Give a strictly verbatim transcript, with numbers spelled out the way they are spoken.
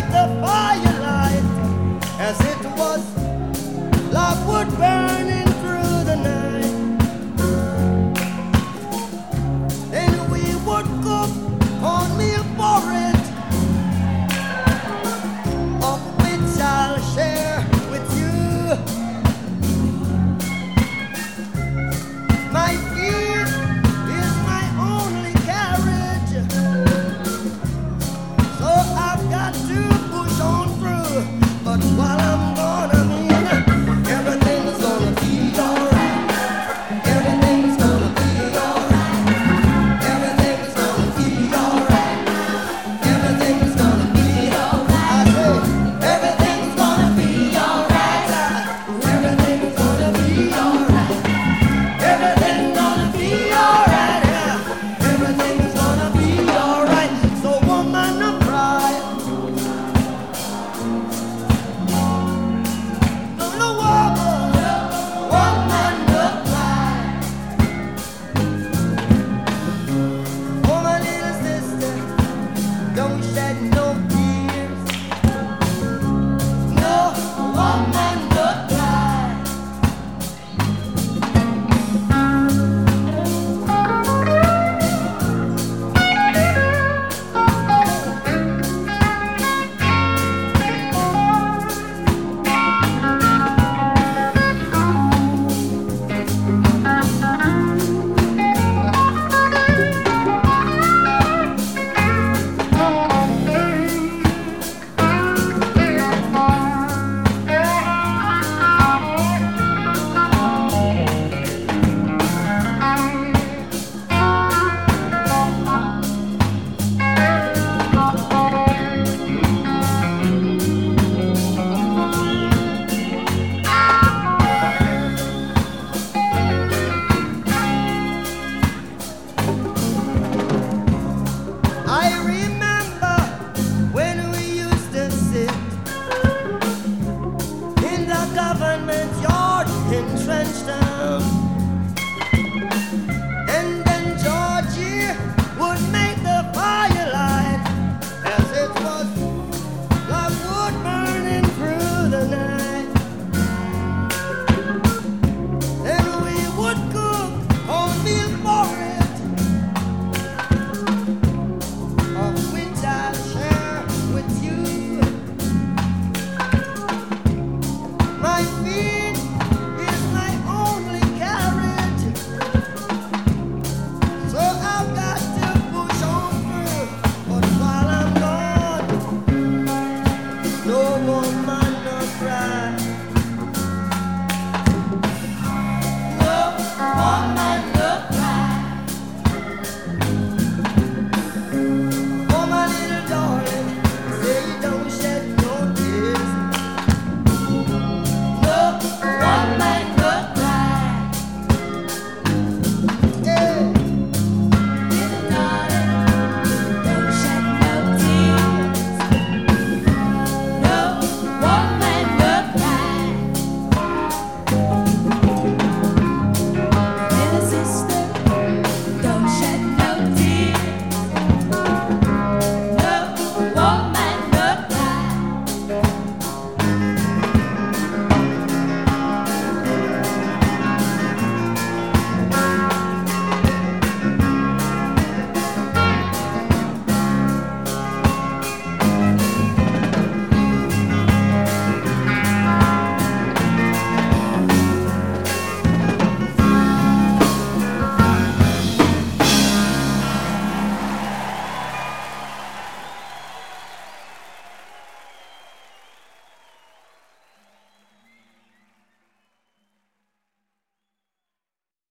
the firelight as it was love wood burning through the night. Then we would cook cornmeal porridge, of which I'll share with you. My feet is my only carriage, so I've got to push on through. But while I'm gone, I mean, everything's gonna be alright. Everything's gonna be alright. Everything's gonna be alright. Everything's gonna be alright. I say, everything's gonna be alright. Everything's gonna be alright. Everything's gonna be alright. Yeah. Everything's gonna be alright. So woman, don't cry. No woman, woman, don't cry. Oh, my little sister, don't shed no tears. No woman, don't cry. I remember when we used to sit in the government yard in Trenchtown, and then Georgie would make the firelight as it was like wood burning through the night. Then we would cook cornmeal porridge, of which I'll share with you.